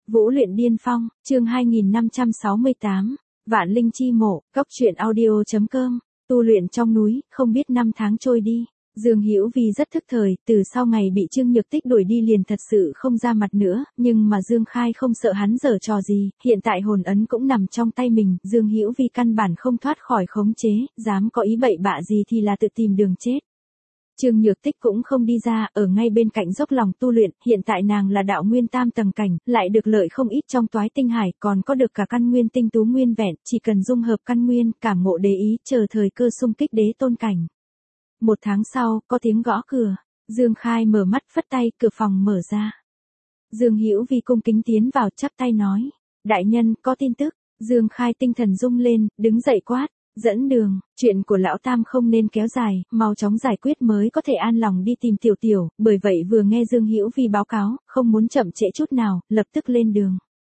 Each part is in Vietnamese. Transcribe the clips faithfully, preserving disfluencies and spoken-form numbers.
Vũ luyện điên phong, chương hai nghìn năm trăm sáu mươi tám, Vạn Linh chi mộ, góc truyện audio chấm com, tu luyện trong núi, không biết năm tháng trôi đi. Dương Hữu Vi rất thức thời, từ sau ngày bị Trương Nhược Tích đuổi đi liền thật sự không ra mặt nữa, nhưng mà Dương Khai không sợ hắn giở trò gì, hiện tại hồn ấn cũng nằm trong tay mình, Dương Hữu Vi căn bản không thoát khỏi khống chế, dám có ý bậy bạ gì thì là tự tìm đường chết. Trương Nhược Tích cũng không đi ra, ở ngay bên cạnh dốc lòng tu luyện, hiện tại nàng là đạo nguyên tam tầng cảnh, lại được lợi không ít trong toái tinh hải, còn có được cả căn nguyên tinh tú nguyên vẹn, chỉ cần dung hợp căn nguyên, cảm ngộ đế ý, chờ thời cơ xung kích đế tôn cảnh. Một tháng sau, có tiếng gõ cửa, Dương Khai mở mắt phất tay, cửa phòng mở ra. Dương Hữu Vi cung kính tiến vào chắp tay nói, đại nhân, có tin tức. Dương Khai tinh thần rung lên, đứng dậy quát, dẫn đường, chuyện của lão tam không nên kéo dài, mau chóng giải quyết mới có thể an lòng đi tìm tiểu tiểu, bởi vậy vừa nghe Dương Hữu Vi báo cáo, không muốn chậm trễ chút nào, lập tức lên đường.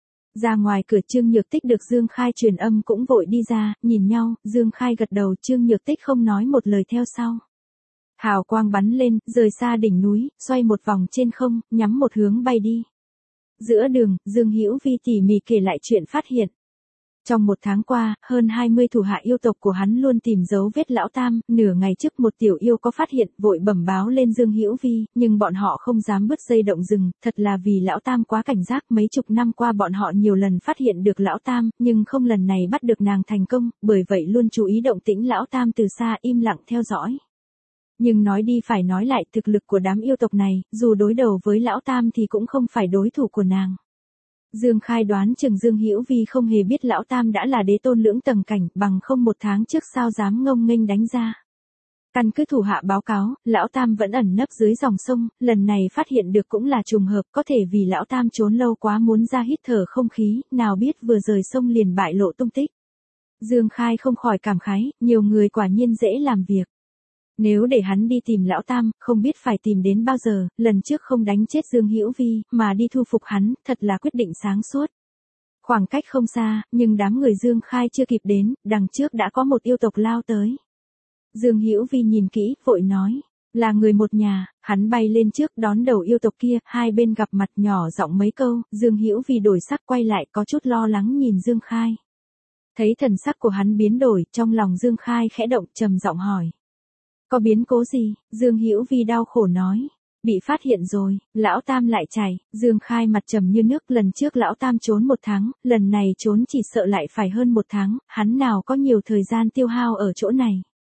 Ra ngoài cửa Trương Nhược Tích được Dương Khai truyền âm cũng vội đi ra, nhìn nhau, Dương Khai gật đầu, Trương Nhược Tích không nói một lời theo sau. Hào quang bắn lên, rời xa đỉnh núi, xoay một vòng trên không, nhắm một hướng bay đi. Giữa đường, Dương Hữu Vi tỉ mỉ kể lại chuyện phát hiện. Trong một tháng qua, hơn hai mươi thủ hạ yêu tộc của hắn luôn tìm dấu vết lão tam, nửa ngày trước một tiểu yêu có phát hiện, vội bẩm báo lên Dương Hữu Vi, nhưng bọn họ không dám bứt dây động rừng, thật là vì lão tam quá cảnh giác, mấy chục năm qua bọn họ nhiều lần phát hiện được lão tam, nhưng không lần này bắt được nàng thành công, bởi vậy luôn chú ý động tĩnh lão tam từ xa im lặng theo dõi. Nhưng nói đi phải nói lại, thực lực của đám yêu tộc này, dù đối đầu với lão tam thì cũng không phải đối thủ của nàng. Dương Khai đoán chừng Dương Hữu Vi không hề biết lão tam đã là đế tôn lưỡng tầng cảnh, bằng không một tháng trước sao dám ngông nghênh đánh ra. Căn cứ thủ hạ báo cáo, lão tam vẫn ẩn nấp dưới dòng sông, lần này phát hiện được cũng là trùng hợp, có thể vì lão tam trốn lâu quá muốn ra hít thở không khí, nào biết vừa rời sông liền bại lộ tung tích. Dương Khai không khỏi cảm khái, nhiều người quả nhiên dễ làm việc. Nếu để hắn đi tìm lão tam, không biết phải tìm đến bao giờ, lần trước không đánh chết Dương Hữu Vi, mà đi thu phục hắn, thật là quyết định sáng suốt. Khoảng cách không xa, nhưng đám người Dương Khai chưa kịp đến, đằng trước đã có một yêu tộc lao tới. Dương Hữu Vi nhìn kỹ, vội nói, là người một nhà, hắn bay lên trước đón đầu yêu tộc kia, hai bên gặp mặt nhỏ giọng mấy câu, Dương Hữu Vi đổi sắc quay lại có chút lo lắng nhìn Dương Khai. Thấy thần sắc của hắn biến đổi, trong lòng Dương Khai khẽ động, trầm giọng hỏi. Có biến cố gì? Dương Hữu Vi đau khổ nói. Bị phát hiện rồi, lão tam lại chạy. Dương Khai mặt trầm như nước, lần trước lão tam trốn một tháng, lần này trốn chỉ sợ lại phải hơn một tháng, hắn nào có nhiều thời gian tiêu hao ở chỗ này.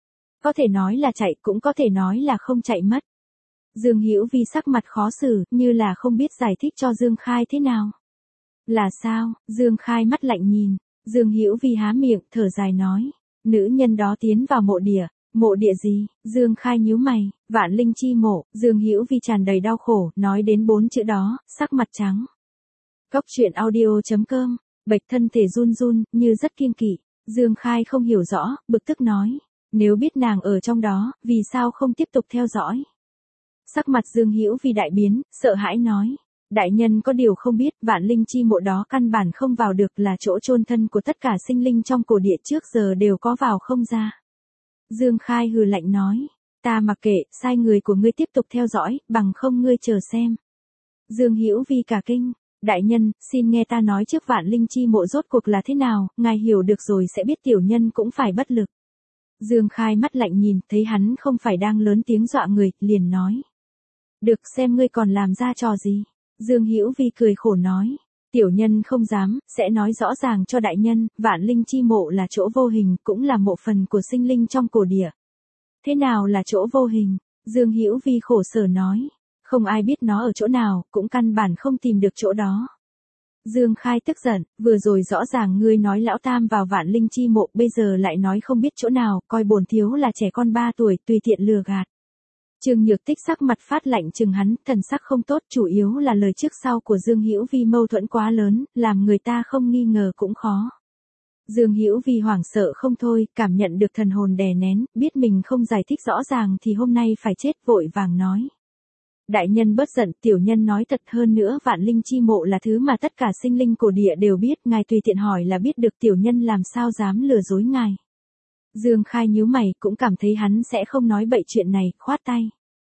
Có thể nói là chạy, cũng có thể nói là không chạy mất. Dương Hữu Vi sắc mặt khó xử, như là không biết giải thích cho Dương Khai thế nào. Là sao? Dương Khai mắt lạnh nhìn. Dương Hữu Vi há miệng, thở dài nói. Nữ nhân đó tiến vào mộ địa. Mộ địa gì? Dương Khai nhíu mày, Vạn Linh chi mộ, Dương Hữu Vi tràn đầy đau khổ, nói đến bốn chữ đó, sắc mặt trắng. Góc truyện audio chấm com, bạch thân thể run run, như rất kiêng kỵ. Dương Khai không hiểu rõ, bực tức nói, nếu biết nàng ở trong đó, vì sao không tiếp tục theo dõi? Sắc mặt Dương Hữu Vi đại biến, sợ hãi nói, đại nhân có điều không biết, Vạn Linh chi mộ đó căn bản không vào được, là chỗ chôn thân của tất cả sinh linh trong cổ địa, trước giờ đều có vào không ra. Dương Khai hừ lạnh nói, ta mặc kệ, sai người của ngươi tiếp tục theo dõi, bằng không ngươi chờ xem. Dương Hữu Vi cả kinh, đại nhân, xin nghe ta nói trước Vạn Linh chi mộ rốt cuộc là thế nào, ngài hiểu được rồi sẽ biết tiểu nhân cũng phải bất lực. Dương Khai mắt lạnh nhìn, thấy hắn không phải đang lớn tiếng dọa người, liền nói. Được, xem ngươi còn làm ra trò gì. Dương Hữu Vi cười khổ nói. Tiểu nhân không dám, sẽ nói rõ ràng cho đại nhân, Vạn Linh chi mộ là chỗ vô hình, cũng là mộ phần của sinh linh trong cổ địa. Thế nào là chỗ vô hình? Dương Hữu Vi khổ sở nói, không ai biết nó ở chỗ nào, cũng căn bản không tìm được chỗ đó. Dương Khai tức giận, vừa rồi rõ ràng ngươi nói lão tam vào Vạn Linh chi mộ, bây giờ lại nói không biết chỗ nào, coi bổn thiếu là trẻ con ba tuổi, tùy tiện lừa gạt. Trương Nhược Tích sắc mặt phát lạnh chừng hắn, thần sắc không tốt, chủ yếu là lời trước sau của Dương Hữu Vi mâu thuẫn quá lớn, làm người ta không nghi ngờ cũng khó. Dương Hữu Vi hoảng sợ không thôi, cảm nhận được thần hồn đè nén, biết mình không giải thích rõ ràng thì hôm nay phải chết, vội vàng nói. Đại nhân bớt giận, tiểu nhân nói thật, hơn nữa Vạn Linh chi mộ là thứ mà tất cả sinh linh cổ địa đều biết, ngài tùy tiện hỏi là biết được, tiểu nhân làm sao dám lừa dối ngài. Dương Khai nhíu mày, cũng cảm thấy hắn sẽ không nói bậy chuyện này, khoát tay.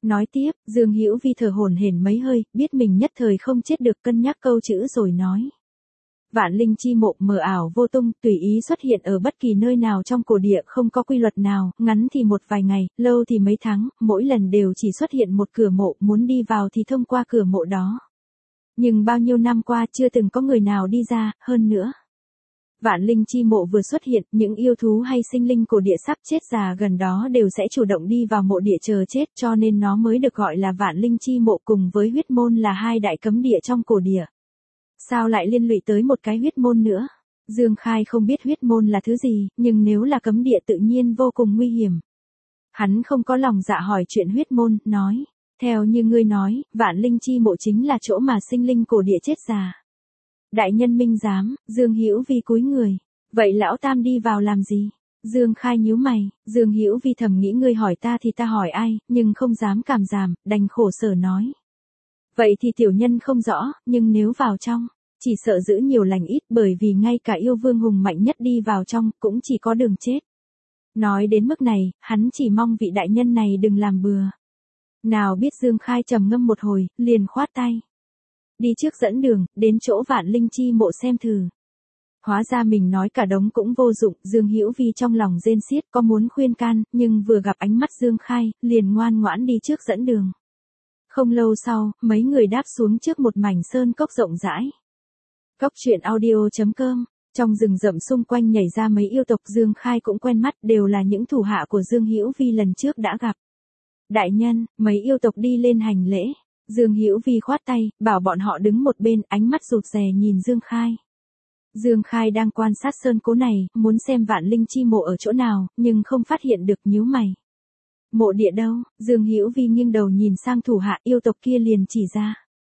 Nói tiếp, Dương Hữu Vi thở hổn hển mấy hơi, biết mình nhất thời không chết được cân nhắc câu chữ rồi nói. Vạn linh chi mộ mờ ảo vô tung, tùy ý xuất hiện ở bất kỳ nơi nào trong cổ địa, không có quy luật nào, ngắn thì một vài ngày, lâu thì mấy tháng, mỗi lần đều chỉ xuất hiện một cửa mộ, muốn đi vào thì thông qua cửa mộ đó. Nhưng bao nhiêu năm qua chưa từng có người nào đi ra, hơn nữa. Vạn linh chi mộ vừa xuất hiện, những yêu thú hay sinh linh cổ địa sắp chết già gần đó đều sẽ chủ động đi vào mộ địa chờ chết, cho nên nó mới được gọi là vạn linh chi mộ, cùng với huyết môn là hai đại cấm địa trong cổ địa. Sao lại liên lụy tới một cái huyết môn nữa? Dương Khai không biết huyết môn là thứ gì, nhưng nếu là cấm địa tự nhiên vô cùng nguy hiểm. Hắn không có lòng dạ hỏi chuyện huyết môn, nói. Theo như ngươi nói, vạn linh chi mộ chính là chỗ mà sinh linh cổ địa chết già. Đại nhân minh giám, Dương Hữu Vi cúi người. Vậy lão tam đi vào làm gì? Dương Khai nhíu mày, Dương Hữu Vi thầm nghĩ ngươi hỏi ta thì ta hỏi ai, nhưng không dám cảm giảm, đành khổ sở nói. Vậy thì tiểu nhân không rõ, nhưng nếu vào trong, chỉ sợ giữ nhiều lành ít, bởi vì ngay cả yêu vương hùng mạnh nhất đi vào trong, cũng chỉ có đường chết. Nói đến mức này, hắn chỉ mong vị đại nhân này đừng làm bừa. Nào biết Dương Khai trầm ngâm một hồi, liền khoát tay. Đi trước dẫn đường, đến chỗ vạn linh chi mộ xem thử. Hóa ra mình nói cả đống cũng vô dụng, Dương Hữu Vi trong lòng rên xiết, có muốn khuyên can, nhưng vừa gặp ánh mắt Dương Khai, liền ngoan ngoãn đi trước dẫn đường. Không lâu sau, mấy người đáp xuống trước một mảnh sơn cốc rộng rãi. Cốc truyện audio chấm com, trong rừng rậm xung quanh nhảy ra mấy yêu tộc Dương Khai cũng quen mắt, đều là những thủ hạ của Dương Hữu Vi lần trước đã gặp. Đại nhân, mấy yêu tộc đi lên hành lễ. Dương Hữu Vi khoát tay, bảo bọn họ đứng một bên, ánh mắt rụt rè nhìn Dương Khai. Dương Khai đang quan sát sơn cố này, muốn xem vạn linh chi mộ ở chỗ nào, nhưng không phát hiện được, nhíu mày. Mộ địa đâu? Dương Hữu Vi nghiêng đầu nhìn sang thủ hạ yêu tộc kia liền chỉ ra.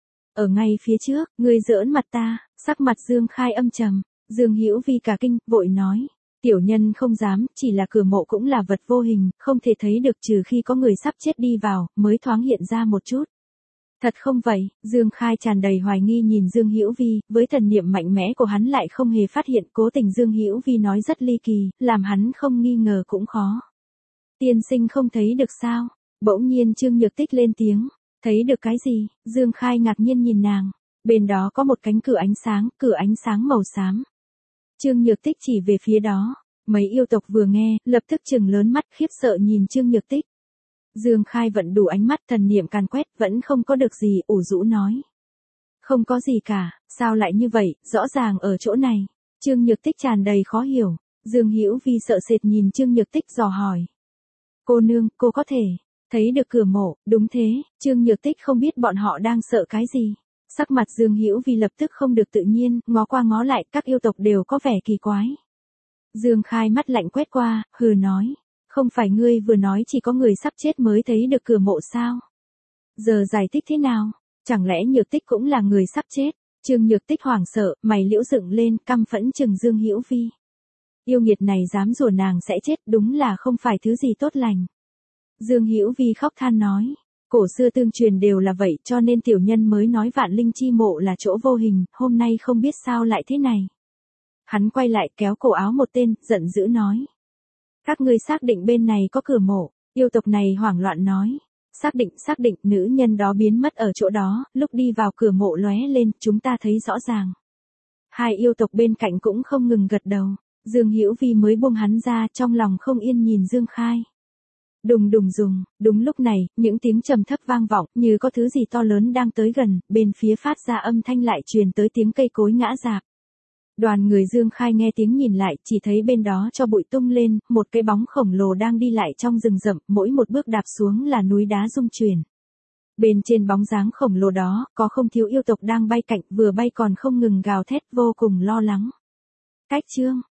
Ở ngay phía trước, ngươi giỡn mặt ta, sắc mặt Dương Khai âm trầm. Dương Hữu Vi cả kinh, vội nói. Tiểu nhân không dám, chỉ là cửa mộ cũng là vật vô hình, không thể thấy được trừ khi có người sắp chết đi vào, mới thoáng hiện ra một chút. Thật không vậy? Dương Khai tràn đầy hoài nghi nhìn Dương Hữu Vi, với thần niệm mạnh mẽ của hắn lại không hề phát hiện, cố tình Dương Hữu Vi nói rất ly kỳ, làm hắn không nghi ngờ cũng khó. Tiên sinh không thấy được sao? Bỗng nhiên Trương Nhược Tích lên tiếng. Thấy được cái gì? Dương Khai ngạc nhiên nhìn nàng. Bên đó có một cánh cửa ánh sáng, cửa ánh sáng màu xám. Trương Nhược Tích chỉ về phía đó. Mấy yêu tộc vừa nghe, lập tức trừng lớn mắt khiếp sợ nhìn Trương Nhược Tích. Dương Khai vận đủ ánh mắt, thần niệm càn quét, vẫn không có được gì, ủ rũ nói. Không có gì cả, sao lại như vậy, rõ ràng ở chỗ này. Trương Nhược Tích tràn đầy khó hiểu. Dương Hữu Vi sợ sệt nhìn Trương Nhược Tích dò hỏi. Cô nương, cô có thể thấy được cửa mộ? Đúng thế. Trương Nhược Tích không biết bọn họ đang sợ cái gì. Sắc mặt Dương Hữu Vi lập tức không được tự nhiên, ngó qua ngó lại, các yêu tộc đều có vẻ kỳ quái. Dương Khai mắt lạnh quét qua, hừ nói. Không phải ngươi vừa nói chỉ có người sắp chết mới thấy được cửa mộ sao? Giờ giải thích thế nào? Chẳng lẽ Nhược Tích cũng là người sắp chết? Trương Nhược Tích hoảng sợ, mày liễu dựng lên, căm phẫn chừng Dương Hữu Vi. Yêu nghiệt này dám rủa nàng sẽ chết, đúng là không phải thứ gì tốt lành. Dương Hữu Vi khóc than nói. Cổ xưa tương truyền đều là vậy, cho nên tiểu nhân mới nói vạn linh chi mộ là chỗ vô hình, hôm nay không biết sao lại thế này. Hắn quay lại kéo cổ áo một tên, giận dữ nói. Các ngươi xác định bên này có cửa mộ? Yêu tộc này hoảng loạn nói. Xác định, xác định, nữ nhân đó biến mất ở chỗ đó, lúc đi vào cửa mộ lóe lên, chúng ta thấy rõ ràng. Hai yêu tộc bên cạnh cũng không ngừng gật đầu. Dương Hữu Vi mới buông hắn ra, trong lòng không yên nhìn Dương Khai. Đùng đùng dùng, đúng lúc này, những tiếng trầm thấp vang vọng, như có thứ gì to lớn đang tới gần, bên phía phát ra âm thanh lại truyền tới tiếng cây cối ngã rạp. Đoàn người Dương Khai nghe tiếng nhìn lại, chỉ thấy bên đó cho bụi tung lên, một cái bóng khổng lồ đang đi lại trong rừng rậm, mỗi một bước đạp xuống là núi đá rung chuyển. Bên trên bóng dáng khổng lồ đó, có không thiếu yêu tộc đang bay cạnh, vừa bay còn không ngừng gào thét vô cùng lo lắng. Cách chương,